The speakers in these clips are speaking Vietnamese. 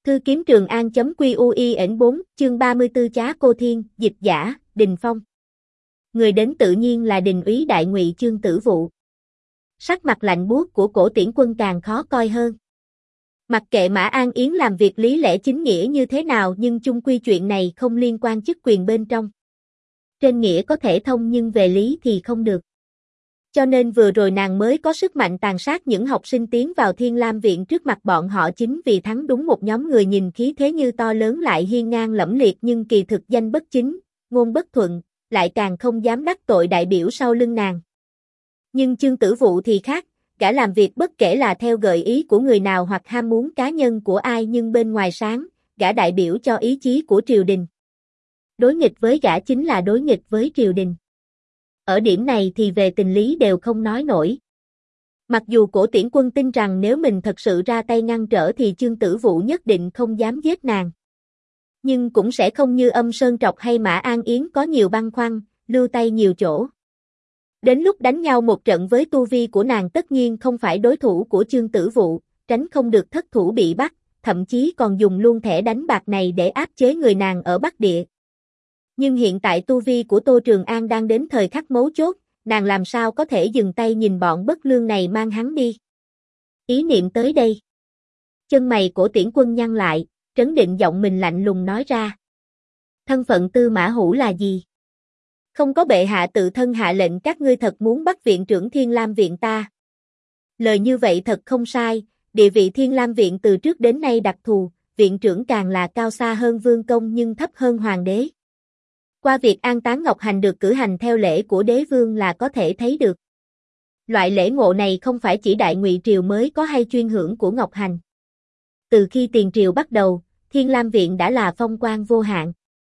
Thư kiếm Trường An.QUIN4, chương 34 Chá Cô Thiên, dịch giả, Đình Phong. Người đến tự nhiên là Đình úy đại ngụy Chương Tử Vụ. Sắc mặt lạnh buốt của Cổ Tiễn Quân càng khó coi hơn. Mặc kệ Mã An Yến làm việc lý lẽ chính nghĩa như thế nào nhưng chung quy chuyện này không liên quan chức quyền bên trong. Trên nghĩa có thể thông nhưng về lý thì không được. Cho nên vừa rồi nàng mới có sức mạnh tàn sát những học sinh tiến vào Thiên Lam Viện trước mặt bọn họ chính vì thắng đúng một nhóm người nhìn khí thế như to lớn lại hiên ngang lẫm liệt nhưng kỳ thực danh bất chính, ngôn bất thuận, lại càng không dám đắc tội đại biểu sau lưng nàng. Nhưng Chương Tử Vụ thì khác, gã làm việc bất kể là theo gợi ý của người nào hoặc ham muốn cá nhân của ai nhưng bên ngoài sáng, gã đại biểu cho ý chí của triều đình. Đối nghịch với gã chính là đối nghịch với triều đình. Ở điểm này thì về tình lý đều không nói nổi. Mặc dù Cổ Tiễn Quân tin rằng nếu mình thật sự ra tay ngăn trở thì Chương Tử Vụ nhất định không dám giết nàng. Nhưng cũng sẽ không như Âm Sơn Trọc hay Mã An Yến có nhiều băn khoăn, lưu tay nhiều chỗ. Đến lúc đánh nhau một trận với tu vi của nàng tất nhiên không phải đối thủ của Chương Tử Vụ, tránh không được thất thủ bị bắt, thậm chí còn dùng luôn thẻ đánh bạc này để áp chế người nàng ở Bắc Địa. Nhưng hiện tại tu vi của Tô Trường An đang đến thời khắc mấu chốt, nàng làm sao có thể dừng tay nhìn bọn bất lương này mang hắn đi. Ý niệm tới đây. Chân mày Cổ Tiễn Quân nhăn lại, trấn định giọng mình lạnh lùng nói ra. Thân phận Tư Mã Hữu là gì? Không có bệ hạ tự thân hạ lệnh các ngươi thật muốn bắt viện trưởng Thiên Lam Viện ta. Lời như vậy thật không sai, địa vị Thiên Lam Viện từ trước đến nay đặc thù, viện trưởng càng là cao xa hơn vương công nhưng thấp hơn hoàng đế. Qua việc an táng Ngọc Hành được cử hành theo lễ của đế vương là có thể thấy được. Loại lễ ngộ này không phải chỉ Đại Ngụy Triều mới có hay chuyên hưởng của Ngọc Hành. Từ khi tiền triều bắt đầu, Thiên Lam Viện đã là phong quang vô hạn.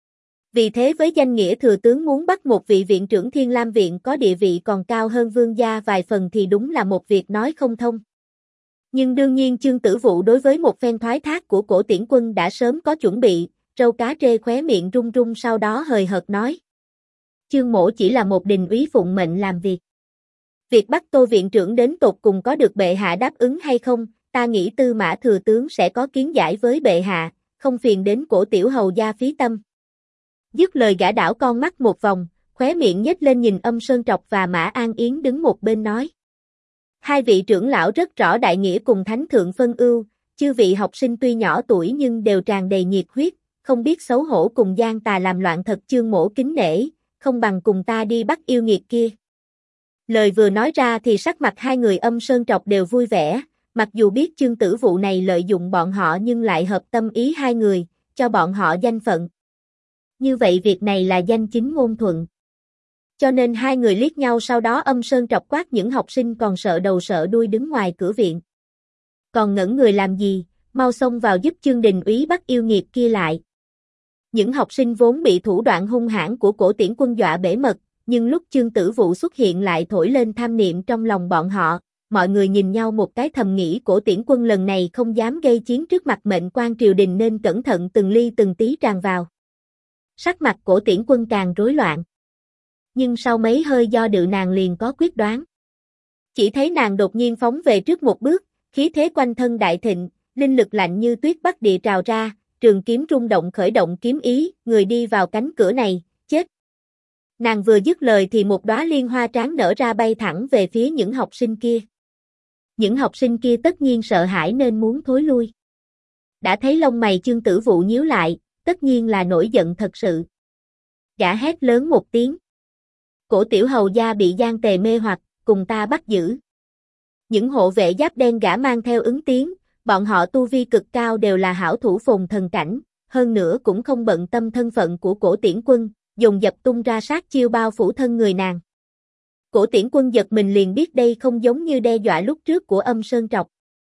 Vì thế với danh nghĩa thừa tướng muốn bắt một vị viện trưởng Thiên Lam Viện có địa vị còn cao hơn vương gia vài phần thì đúng là một việc nói không thông. Nhưng đương nhiên Chương Tử Vụ đối với một phen thoái thác của Cổ Tiễn Quân đã sớm có chuẩn bị. Râu cá trê khóe miệng run run sau đó hời hợt nói. Chương mỗ chỉ là một đình úy phụng mệnh làm việc. Việc bắt Tô viện trưởng đến tột cùng có được bệ hạ đáp ứng hay không, ta nghĩ Tư Mã thừa tướng sẽ có kiến giải với bệ hạ, không phiền đến Cổ tiểu hầu gia phí tâm. Dứt lời gã đảo con mắt một vòng, khóe miệng nhếch lên nhìn Âm Sơn Trọc và Mã An Yến đứng một bên nói. Hai vị trưởng lão rất rõ đại nghĩa cùng thánh thượng phân ưu, chư vị học sinh tuy nhỏ tuổi nhưng đều tràn đầy nhiệt huyết. Không biết xấu hổ cùng gian tà làm loạn thật Chương mỗ kính nể, không bằng cùng ta đi bắt yêu nghiệt kia. Lời vừa nói ra thì sắc mặt hai người Âm Sơn Trọc đều vui vẻ, mặc dù biết Chương Tử Vụ này lợi dụng bọn họ nhưng lại hợp tâm ý hai người, cho bọn họ danh phận. Như vậy việc này là danh chính ngôn thuận. Cho nên hai người liếc nhau sau đó Âm Sơn Trọc quát những học sinh còn sợ đầu sợ đuôi đứng ngoài cửa viện. Còn ngẩn người làm gì, mau xông vào giúp Chương đình úy bắt yêu nghiệt kia lại. Những học sinh vốn bị thủ đoạn hung hãn của Cổ Tiễn Quân dọa bể mật, nhưng lúc Chương Tử Vụ xuất hiện lại thổi lên tham niệm trong lòng bọn họ, mọi người nhìn nhau một cái thầm nghĩ Cổ Tiễn Quân lần này không dám gây chiến trước mặt mệnh quan triều đình nên cẩn thận từng ly từng tí tràn vào. Sắc mặt Cổ Tiễn Quân càng rối loạn. Nhưng sau mấy hơi do dự nàng liền có quyết đoán. Chỉ thấy nàng đột nhiên phóng về trước một bước, khí thế quanh thân đại thịnh, linh lực lạnh như tuyết Bắc Địa trào ra. Trường kiếm rung động khởi động kiếm ý, người đi vào cánh cửa này, chết. Nàng vừa dứt lời thì một đóa liên hoa tráng nở ra bay thẳng về phía những học sinh kia. Những học sinh kia tất nhiên sợ hãi nên muốn thối lui. Đã thấy lông mày Chương Tử Vụ nhíu lại, tất nhiên là nổi giận thật sự. Gã hét lớn một tiếng. Cổ tiểu hầu gia bị gian tề mê hoặc, cùng ta bắt giữ. Những hộ vệ giáp đen gã mang theo ứng tiếng. Bọn họ tu vi cực cao đều là hảo thủ phồn thần cảnh, hơn nữa cũng không bận tâm thân phận của Cổ Tiễn Quân, dồn dập tung ra sát chiêu bao phủ thân người nàng. Cổ Tiễn Quân giật mình liền biết đây không giống như đe dọa lúc trước của Âm Sơn Trọc.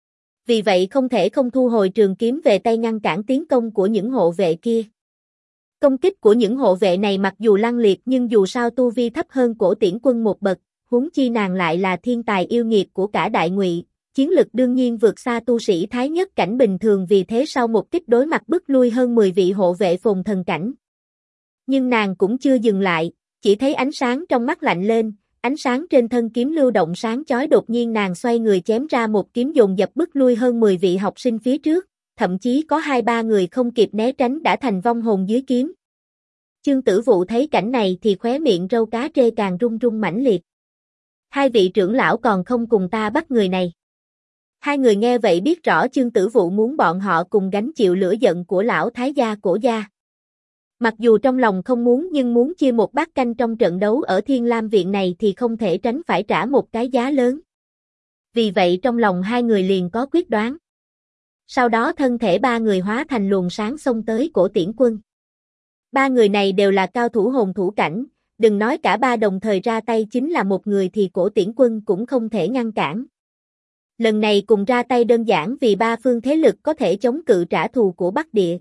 Vì vậy không thể không thu hồi trường kiếm về tay ngăn cản tiến công của những hộ vệ kia. Công kích của những hộ vệ này mặc dù lăng liệt nhưng dù sao tu vi thấp hơn Cổ Tiễn Quân một bậc, huống chi nàng lại là thiên tài yêu nghiệt của cả Đại Ngụy. Chiến lực đương nhiên vượt xa tu sĩ thái nhất cảnh bình thường vì thế sau một kích đối mặt bức lui hơn 10 vị hộ vệ phồn thần cảnh. Nhưng nàng cũng chưa dừng lại, chỉ thấy ánh sáng trong mắt lạnh lên, ánh sáng trên thân kiếm lưu động sáng chói đột nhiên nàng xoay người chém ra một kiếm dồn dập bức lui hơn 10 vị học sinh phía trước, thậm chí có 2-3 người không kịp né tránh đã thành vong hồn dưới kiếm. Chương Tử Vụ thấy cảnh này thì khóe miệng râu cá trê càng rung rung mãnh liệt. Hai vị trưởng lão còn không cùng ta bắt người này. Hai người nghe vậy biết rõ Chương Tử Vụ muốn bọn họ cùng gánh chịu lửa giận của lão thái gia Cổ gia. Mặc dù trong lòng không muốn nhưng muốn chia một bát canh trong trận đấu ở Thiên Lam Viện này thì không thể tránh phải trả một cái giá lớn. Vì vậy trong lòng hai người liền có quyết đoán. Sau đó thân thể ba người hóa thành luồng sáng xông tới Cổ Tiễn Quân. Ba người này đều là cao thủ hồn thủ cảnh, đừng nói cả ba đồng thời ra tay chính là một người thì Cổ Tiễn Quân cũng không thể ngăn cản. Lần này cùng ra tay đơn giản vì ba phương thế lực có thể chống cự trả thù của Bắc Địa.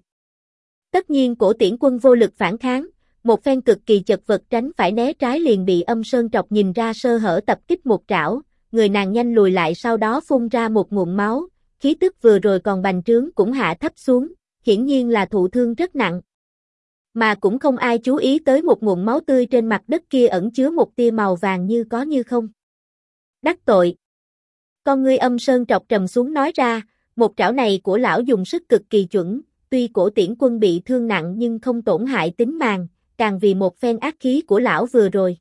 Tất nhiên Cổ Tiễn Quân vô lực phản kháng, một phen cực kỳ chật vật tránh phải né trái liền bị Âm Sơn Trọc nhìn ra sơ hở tập kích một trảo, người nàng nhanh lùi lại sau đó phun ra một ngụm máu, khí tức vừa rồi còn bành trướng cũng hạ thấp xuống, hiển nhiên là thụ thương rất nặng. Mà cũng không ai chú ý tới một ngụm máu tươi trên mặt đất kia ẩn chứa một tia màu vàng như có như không. Đắc tội. Con ngươi Âm Sơn Trọc trầm xuống nói ra, một trảo này của lão dùng sức cực kỳ chuẩn, tuy Cổ Tiễn Quân bị thương nặng nhưng không tổn hại tính mạng, càng vì một phen ác khí của lão vừa rồi.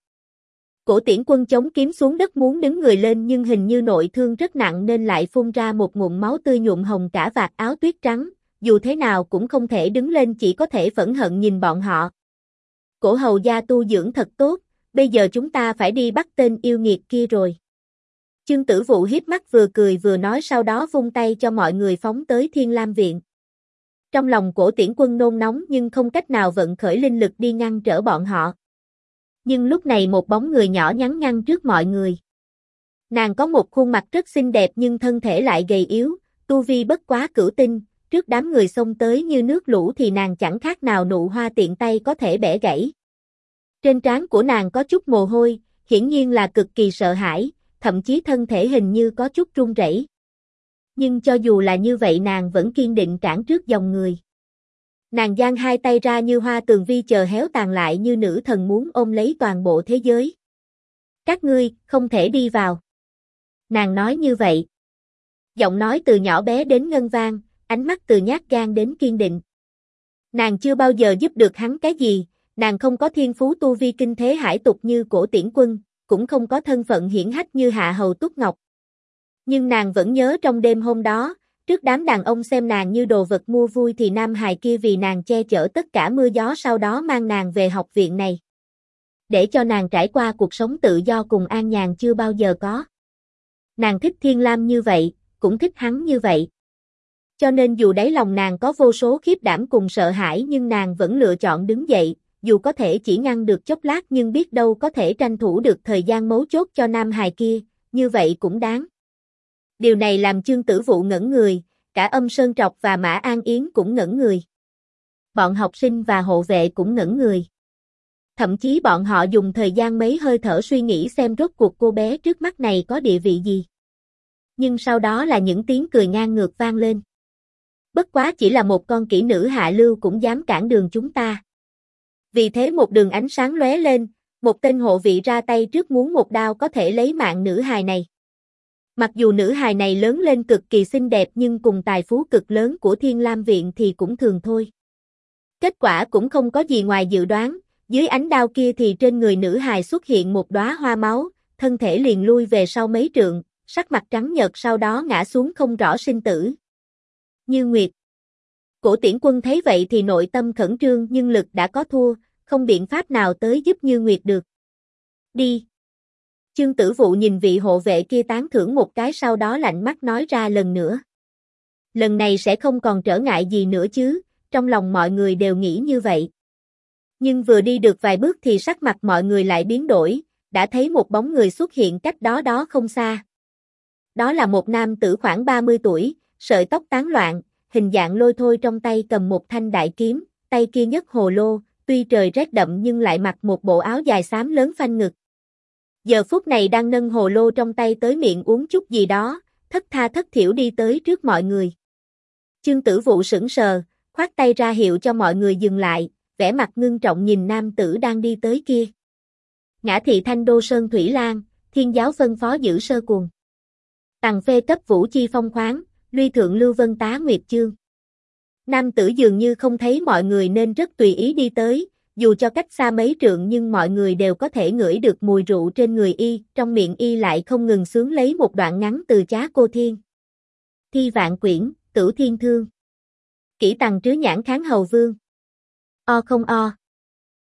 Cổ Tiễn Quân chống kiếm xuống đất muốn đứng người lên nhưng hình như nội thương rất nặng nên lại phun ra một ngụm máu tươi nhuộm hồng cả vạt áo tuyết trắng, dù thế nào cũng không thể đứng lên chỉ có thể phẫn hận nhìn bọn họ. Cổ hầu gia tu dưỡng thật tốt, bây giờ chúng ta phải đi bắt tên yêu nghiệt kia rồi. Chương Tử Vụ hiếp mắt vừa cười vừa nói sau đó vung tay cho mọi người phóng tới Thiên Lam Viện. Trong lòng Cổ Tiễn Quân nôn nóng nhưng không cách nào vận khởi linh lực đi ngăn trở bọn họ. Nhưng lúc này một bóng người nhỏ nhắn ngăn trước mọi người. Nàng có một khuôn mặt rất xinh đẹp nhưng thân thể lại gầy yếu, tu vi bất quá cửu tinh, trước đám người xông tới như nước lũ thì nàng chẳng khác nào nụ hoa tiện tay có thể bẻ gãy. Trên trán của nàng có chút mồ hôi, hiển nhiên là cực kỳ sợ hãi, thậm chí thân thể hình như có chút run rẩy. Nhưng cho dù là như vậy nàng vẫn kiên định cản trước dòng người. Nàng giang hai tay ra như hoa tường vi chờ héo tàn lại như nữ thần muốn ôm lấy toàn bộ thế giới. Các ngươi, không thể đi vào. Nàng nói như vậy. Giọng nói từ nhỏ bé đến ngân vang, ánh mắt từ nhát gan đến kiên định. Nàng chưa bao giờ giúp được hắn cái gì, nàng không có thiên phú tu vi kinh thế hải tục như Cổ Tiễn Quân, cũng không có thân phận hiển hách như Hạ Hầu Túc Ngọc. Nhưng nàng vẫn nhớ trong đêm hôm đó, trước đám đàn ông xem nàng như đồ vật mua vui thì nam hài kia vì nàng che chở tất cả mưa gió sau đó mang nàng về học viện này. Để cho nàng trải qua cuộc sống tự do cùng an nhàn chưa bao giờ có. Nàng thích Thiên Lam như vậy, cũng thích hắn như vậy. Cho nên dù đáy lòng nàng có vô số khiếp đảm cùng sợ hãi nhưng nàng vẫn lựa chọn đứng dậy, dù có thể chỉ ngăn được chốc lát nhưng biết đâu có thể tranh thủ được thời gian mấu chốt cho nam hài kia, như vậy cũng đáng. Điều này làm Chương Tử Vụ ngẩn người, cả Âm Sơn Trọc và Mã An Yến cũng ngẩn người. Bọn học sinh và hộ vệ cũng ngẩn người. Thậm chí bọn họ dùng thời gian mấy hơi thở suy nghĩ xem rốt cuộc cô bé trước mắt này có địa vị gì. Nhưng sau đó là những tiếng cười ngang ngược vang lên. Bất quá chỉ là một con kỹ nữ hạ lưu cũng dám cản đường chúng ta. Vì thế một đường ánh sáng lóe lên, một tên hộ vị ra tay trước muốn một đao có thể lấy mạng nữ hài này. Mặc dù nữ hài này lớn lên cực kỳ xinh đẹp nhưng cùng tài phú cực lớn của Thiên Lam Viện thì cũng thường thôi. Kết quả cũng không có gì ngoài dự đoán, dưới ánh đao kia thì trên người nữ hài xuất hiện một đóa hoa máu, thân thể liền lui về sau mấy trượng, sắc mặt trắng nhợt sau đó ngã xuống không rõ sinh tử. Như Nguyệt. Cổ Tiễn Quân thấy vậy thì nội tâm khẩn trương nhưng lực đã có thua, không biện pháp nào tới giúp Như Nguyệt được. Đi. Chương Tử Vụ nhìn vị hộ vệ kia tán thưởng một cái sau đó lạnh mắt nói ra lần nữa. Lần này sẽ không còn trở ngại gì nữa chứ, trong lòng mọi người đều nghĩ như vậy. Nhưng vừa đi được vài bước thì sắc mặt mọi người lại biến đổi, đã thấy một bóng người xuất hiện cách đó không xa. Đó là một nam tử khoảng 30 tuổi, sợi tóc tán loạn, hình dạng lôi thôi trong tay cầm một thanh đại kiếm, tay kia nhấc hồ lô, tuy trời rét đậm nhưng lại mặc một bộ áo dài xám lớn phanh ngực. Giờ phút này đang nâng hồ lô trong tay tới miệng uống chút gì đó, thất tha thất thểu đi tới trước mọi người. Chương Tử Vụ sững sờ, khoát tay ra hiệu cho mọi người dừng lại, vẻ mặt ngưng trọng nhìn nam tử đang đi tới kia. Ngã thị Thanh Đô Sơn Thủy Lan, Thiên giáo phân phó giữ sơ cuồng. Tằng phê cấp vũ chi phong khoáng, luy thượng lưu vân tá nguyệt chương. Nam tử dường như không thấy mọi người nên rất tùy ý đi tới, dù cho cách xa mấy trượng nhưng mọi người đều có thể ngửi được mùi rượu trên người y, trong miệng y lại không ngừng xướng lấy một đoạn ngắn từ Trá Cô Thiên. Thi Vạn Quyển, Cửu Thiên Thương. Kỷ Tằng Trứ Nhãn Kháng Hầu Vương. O không o.